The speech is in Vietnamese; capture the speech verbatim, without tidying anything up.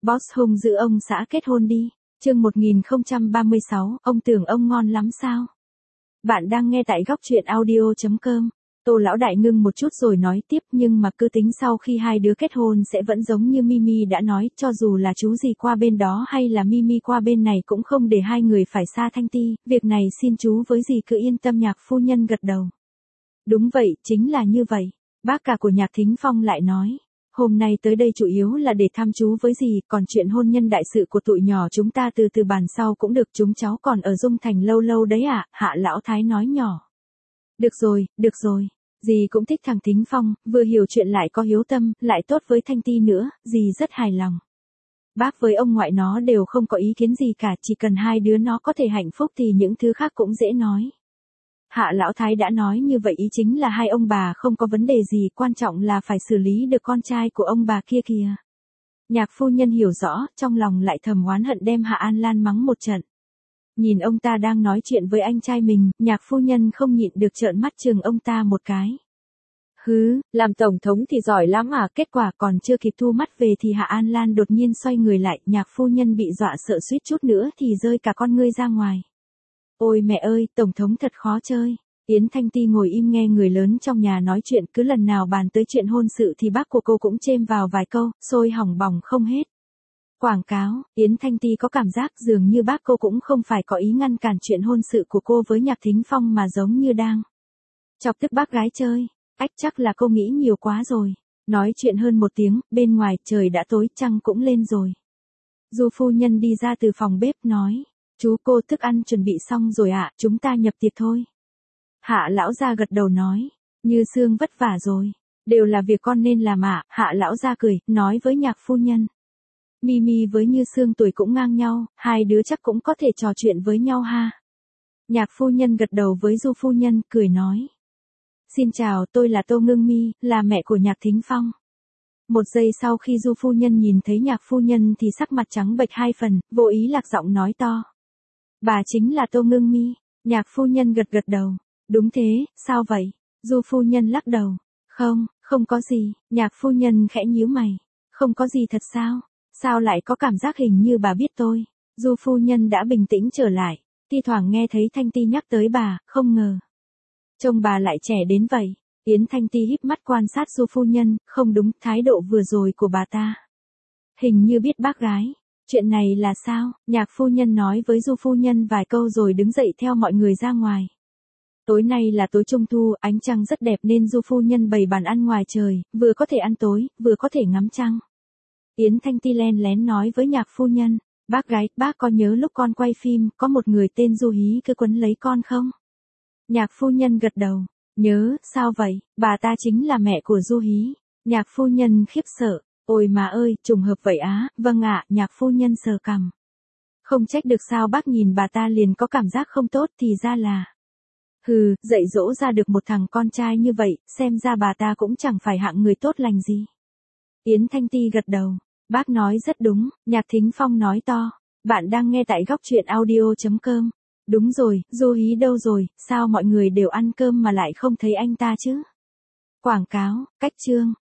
Boss hung giữ ông xã kết hôn đi. Chương một nghìn không trăm ba mươi sáu, ông tưởng ông ngon lắm sao? Bạn đang nghe tại góc truyện audio chấm com. Tô lão đại ngưng một chút rồi nói tiếp, nhưng mà cứ tính sau khi hai đứa kết hôn sẽ vẫn giống như Mimi đã nói, cho dù là chú gì qua bên đó hay là Mimi qua bên này cũng không để hai người phải xa Thanh Ti, việc này xin chú với dì cứ yên tâm. Nhạc phu nhân gật đầu. Đúng vậy, chính là như vậy. Bác cả của Nhạc Thính Phong lại nói. Hôm nay tới đây chủ yếu là để thăm chú với dì, còn chuyện hôn nhân đại sự của tụi nhỏ chúng ta từ từ bàn sau cũng được, chúng cháu còn ở Dung Thành lâu lâu đấy ạ, Hạ lão thái nói nhỏ. Được rồi, được rồi. Dì cũng thích thằng Thính Phong, vừa hiểu chuyện lại có hiếu tâm, lại tốt với Thanh Ti nữa, dì rất hài lòng. Bác với ông ngoại nó đều không có ý kiến gì cả, chỉ cần hai đứa nó có thể hạnh phúc thì những thứ khác cũng dễ nói. Hạ lão thái đã nói như vậy ý chính là hai ông bà không có vấn đề gì, quan trọng là phải xử lý được con trai của ông bà kia kìa. Nhạc phu nhân hiểu rõ, trong lòng lại thầm oán hận đem Hạ An Lan mắng một trận. Nhìn ông ta đang nói chuyện với anh trai mình, nhạc phu nhân không nhịn được trợn mắt chừng ông ta một cái. Hứ, làm tổng thống thì giỏi lắm à, kết quả còn chưa kịp thu mắt về thì Hạ An Lan đột nhiên xoay người lại, nhạc phu nhân bị dọa sợ suýt chút nữa thì rơi cả con ngươi ra ngoài. Ôi mẹ ơi, tổng thống thật khó chơi. Yến Thanh Ti ngồi im nghe người lớn trong nhà nói chuyện, cứ lần nào bàn tới chuyện hôn sự thì bác của cô cũng chêm vào vài câu, sôi hỏng bỏng không hết. Quảng cáo, Yến Thanh Ti có cảm giác dường như bác cô cũng không phải có ý ngăn cản chuyện hôn sự của cô với Nhạc Thính Phong mà giống như đang chọc tức bác gái chơi. Ách, chắc là cô nghĩ nhiều quá rồi. Nói chuyện hơn một tiếng, bên ngoài trời đã tối, trăng cũng lên rồi. Du phu nhân đi ra từ phòng bếp nói. Chú cô thức ăn chuẩn bị xong rồi ạ, chúng ta nhập tiệc thôi. Hạ lão gia gật đầu nói. Như Sương vất vả rồi. Đều là việc con nên làm ạ, Hạ lão gia cười, nói với nhạc phu nhân. Mimi với Như Sương tuổi cũng ngang nhau, hai đứa chắc cũng có thể trò chuyện với nhau ha. Nhạc phu nhân gật đầu với Du phu nhân, cười nói. Xin chào, tôi là Tô Ngưng Mi, là mẹ của Nhạc Thính Phong. Một giây sau khi Du phu nhân nhìn thấy nhạc phu nhân thì sắc mặt trắng bệch hai phần, vô ý lạc giọng nói to. Bà chính là Tô Ngưng Mi. Nhạc phu nhân gật gật đầu. Đúng thế, sao vậy? Du phu nhân lắc đầu. Không, không có gì. Nhạc phu nhân khẽ nhíu mày. Không có gì thật sao? Sao lại có cảm giác hình như bà biết tôi? Du phu nhân đã bình tĩnh trở lại. Thi thoảng nghe thấy Thanh Ti nhắc tới bà, không ngờ. Trông bà lại trẻ đến vậy. Yến Thanh Ti híp mắt quan sát Du phu nhân, không đúng, thái độ vừa rồi của bà ta. Hình như biết bác gái. Chuyện này là sao? Nhạc phu nhân nói với Du phu nhân vài câu rồi đứng dậy theo mọi người ra ngoài. Tối nay là tối trung thu, ánh trăng rất đẹp nên Du phu nhân bày bàn ăn ngoài trời, vừa có thể ăn tối, vừa có thể ngắm trăng. Yến Thanh Ti len lén nói với nhạc phu nhân, bác gái, bác có nhớ lúc con quay phim, có một người tên Du Hí cứ quấn lấy con không? Nhạc phu nhân gật đầu, nhớ, sao vậy, bà ta chính là mẹ của Du Hí. Nhạc phu nhân khiếp sợ, ôi mà ơi, trùng hợp vậy á, vâng ạ, nhạc phu nhân sờ cằm. Không trách được sao bác nhìn bà ta liền có cảm giác không tốt, thì ra là. Hừ, dạy dỗ ra được một thằng con trai như vậy, xem ra bà ta cũng chẳng phải hạng người tốt lành gì. Yến Thanh Ti gật đầu, bác nói rất đúng, Nhạc Thính Phong nói to, bạn đang nghe tại góc truyện audio chấm com. Đúng rồi, Du Hí đâu rồi, sao mọi người đều ăn cơm mà lại không thấy anh ta chứ? Quảng cáo, cách chương.